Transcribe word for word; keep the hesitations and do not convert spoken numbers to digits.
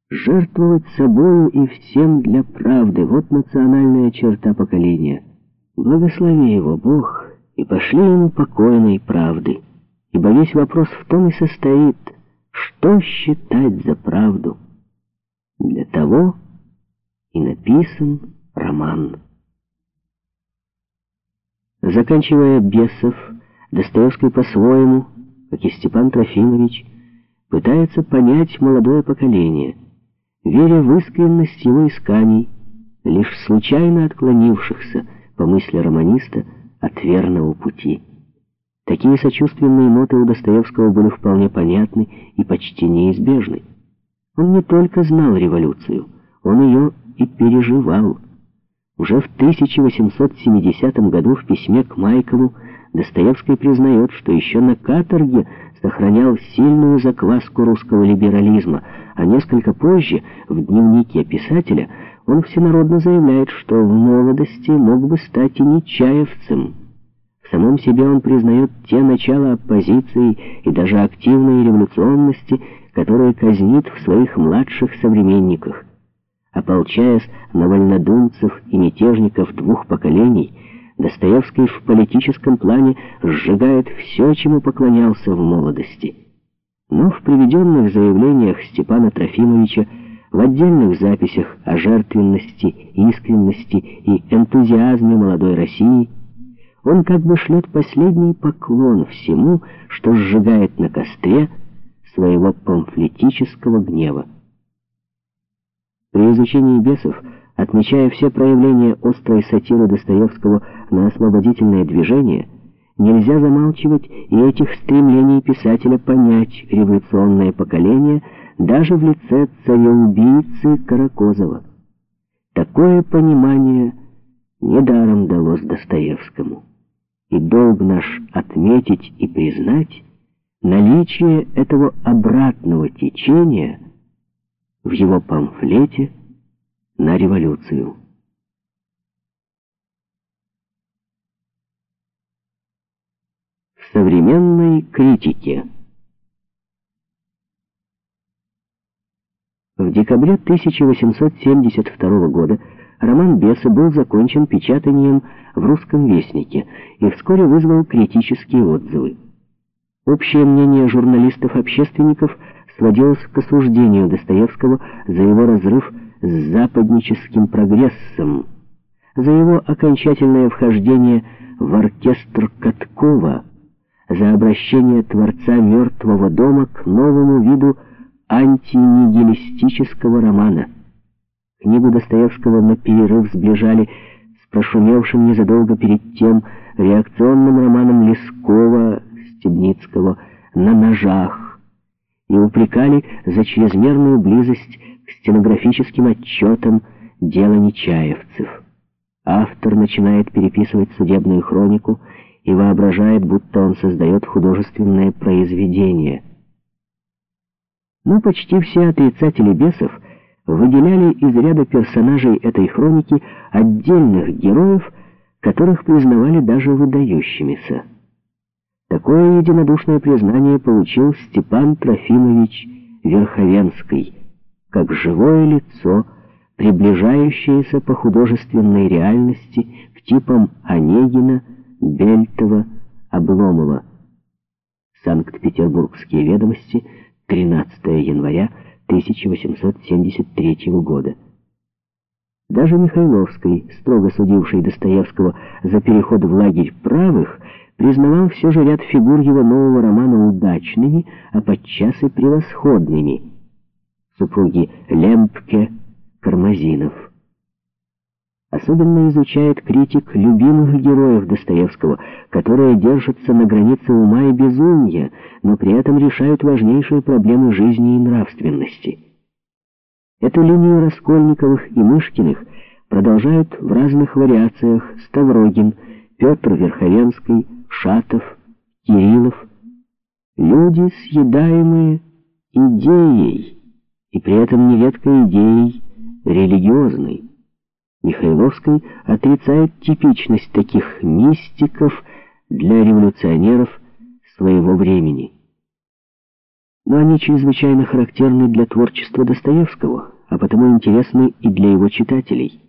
Жертвовать собою и всем для правды — вот национальная черта поколения. Благослови его, Бог, и пошли ему покойной правды. Ибо весь вопрос в том и состоит, что считать за правду. Для того и написан роман. Заканчивая «Бесов», Достоевский по-своему, как и Степан Трофимович, пытается понять молодое поколение, веря в искренность его исканий, лишь случайно отклонившихся, по мысли романиста, от верного пути. Такие сочувственные ноты у Достоевского были вполне понятны и почти неизбежны. Он не только знал революцию, он ее и переживал. Уже в тысяча восемьсот семидесятом году в письме к Майкову Достоевский признает, что еще на каторге сохранял сильную закваску русского либерализма, а несколько позже, в дневнике писателя, он всенародно заявляет, что в молодости мог бы стать и нечаевцем. В самом себе он признает те начала оппозиции и даже активной революционности, которые казнит в своих младших современниках. Ополчаясь на вольнодумцев и мятежников двух поколений, Достоевский в политическом плане сжигает все, чему поклонялся в молодости. Но в приведенных заявлениях Степана Трофимовича, в отдельных записях о жертвенности, искренности и энтузиазме молодой России, он как бы шлет последний поклон всему, что сжигает на костре своего памфлетического гнева. При изучении «Бесов», отмечая все проявления острой сатиры Достоевского на освободительное движение, нельзя замалчивать и этих стремлений писателя понять революционное поколение даже в лице цареубийцы Каракозова. Такое понимание недаром далось Достоевскому. И долг наш отметить и признать наличие этого обратного течения в его памфлете на революцию. В современной критике. В декабре тысяча восемьсот семьдесят второго года роман «Бесы» был закончен печатанием в «Русском вестнике» и вскоре вызвал критические отзывы. Общее мнение журналистов-общественников сводилось к осуждению Достоевского за его разрыв с западническим прогрессом, за его окончательное вхождение в оркестр Каткова, за обращение творца «Мертвого дома» к новому виду антинигилистического романа. Книгу Достоевского на перерыв сближали с прошумевшим незадолго перед тем реакционным романом Лескова, Стебницкого «На ножах» и упрекали за чрезмерную близость к стенографическим отчетам дела нечаевцев. Автор начинает переписывать судебную хронику и воображает, будто он создает художественное произведение. Но почти все отрицатели «Бесов» выделяли из ряда персонажей этой хроники отдельных героев, которых признавали даже выдающимися. Такое единодушное признание получил Степан Трофимович Верховенский, как живое лицо, приближающееся по художественной реальности к типам Онегина, Бельтова, Обломова. Санкт-Петербургские ведомости, тринадцатого января тысяча восемьсот семьдесят третьего года. Даже Михайловский, строго судивший Достоевского за переход в лагерь правых, признавал все же ряд фигур его нового романа удачными, а подчас и превосходными. Супруги Лемпке, Кармазинов. Особенно изучает критик любимых героев Достоевского, которые держатся на границе ума и безумия, но при этом решают важнейшие проблемы жизни и нравственности. Эту линию Раскольниковых и Мышкиных продолжают в разных вариациях Ставрогин, Петр Верховенский, Шатов, Кириллов. Люди, съедаемые идеей, и при этом нередко идеей религиозной. Михайловский отрицает типичность таких мистиков для революционеров своего времени. но они чрезвычайно характерны для творчества Достоевского, а потому интересны и для его читателей.